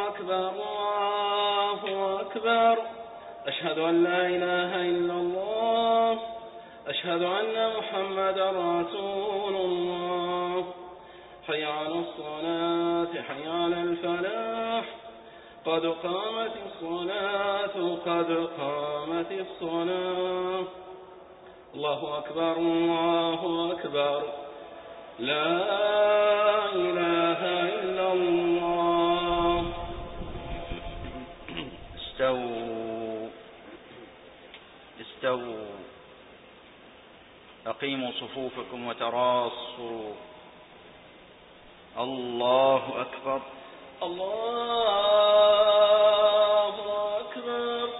أكبر الله أكبر. أشهد أن لا إله إلا الله. أشهد أن محمدا رسول الله. حي على الصلاة حي على الفلاح. قد قامت الصلاة قد قامت الصلاة. الله أكبر الله أكبر. لا إله إلا الله. استووا أقيموا صفوفكم وتراصوا. الله أكبر الله أكبر.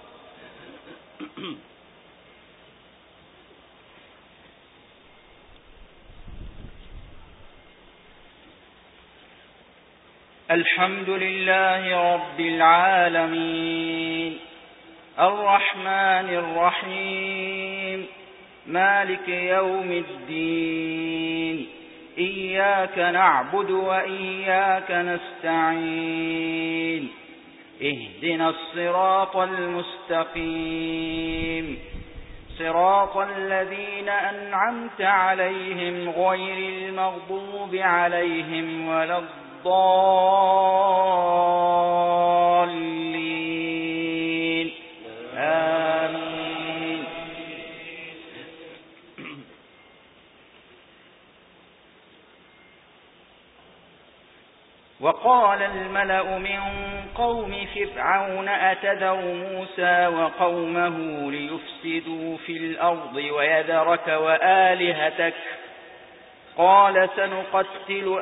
الحمد لله رب العالمين الرحمن الرحيم مالك يوم الدين إياك نعبد وإياك نستعين اهدنا الصراط المستقيم صراط الذين أنعمت عليهم غير المغضوب عليهم ولا الضالين آمين. وقال الملأ من قوم فرعون أتذر موسى وقومه ليفسدوا في الأرض ويذرك وآلهتك قال سنقتل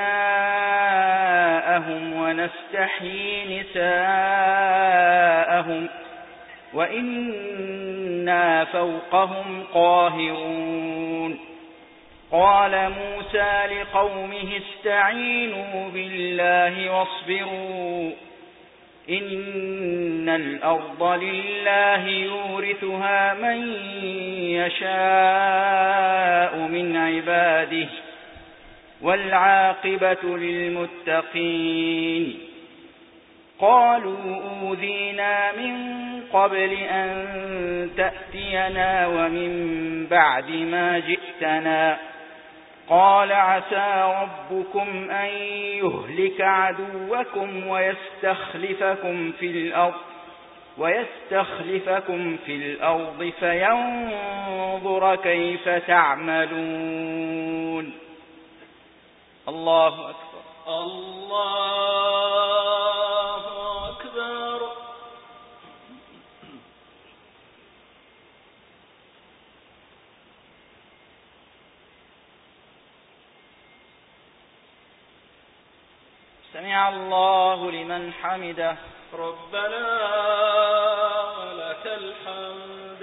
أبناءهم ونستحيي نساءهم وإنا فوقهم قاهرون. قال موسى لقومه استعينوا بالله واصبروا إن الأرض لله يورثها من يشاء من عباده والعاقبة للمتقين. قالوا أوذينا من قبل أن تأتينا ومن بعد ما جئتنا قال عسى ربكم أن يهلك عدوكم ويستخلفكم في الأرض فينظر كيف تعملون. الله أكبر الله أكبر. سمع الله لمن حمده. ربنا ولك الحمد.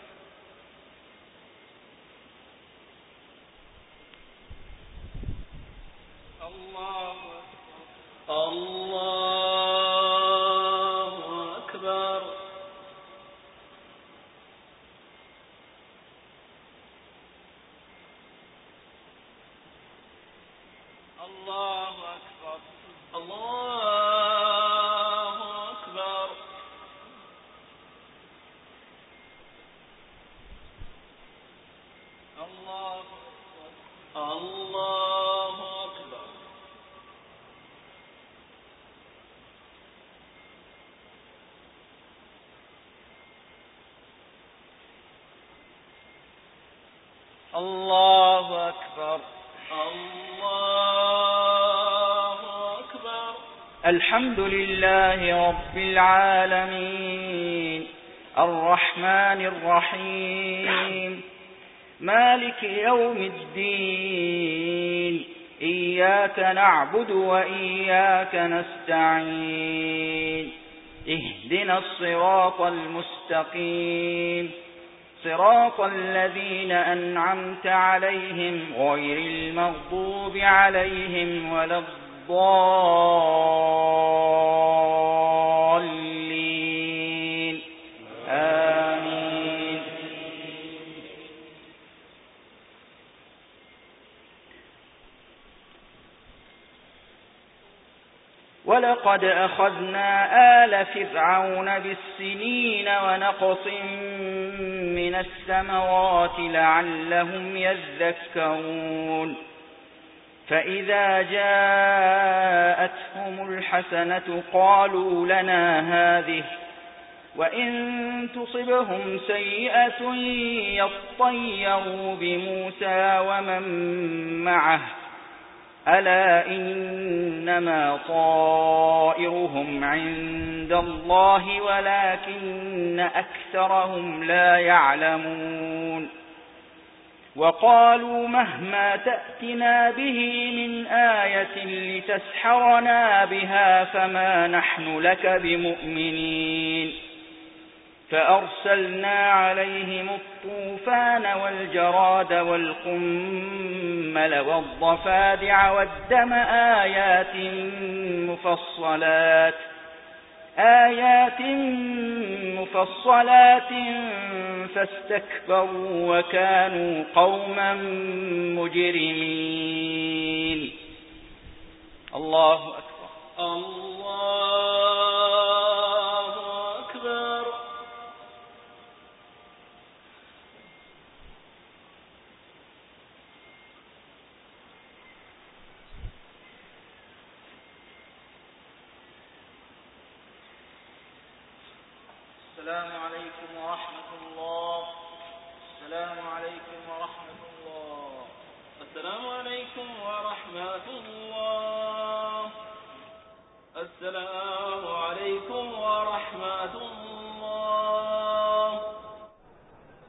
الله أكبر الله أكبر. الله أكبر الله أكبر. الله أكبر الله أكبر. الله أكبر الله أكبر. الحمد لله رب العالمين الرحمن الرحيم مالك يوم الدين إياك نعبد وإياك نستعين اهدنا الصراط المستقيم صراط الذين أنعمت عليهم غير المغضوب عليهم ولا الضالين آمين. ولقد أخذنا آل فرعون بالسنين ونقص من الثمرات لعلهم يذكرون فإذا جاءتهم الحسنة قالوا لنا هذه وإن تصبهم سيئة يطيروا بموسى ومن معه ألا إنما طائرهم عند الله ولكن أكثرهم لا يعلمون وقالوا مهما تأتنا به من آية لتسحرنا بها فما نحن لك بمؤمنين فأرسلنا عليهم الطوفان والجراد والقمل والضفادع والدم آيات مفصلات فاستكبروا وكانوا قوما مجرمين. الله أكبر. الله أكبر. السلام عليكم ورحمة الله. السلام عليكم ورحمة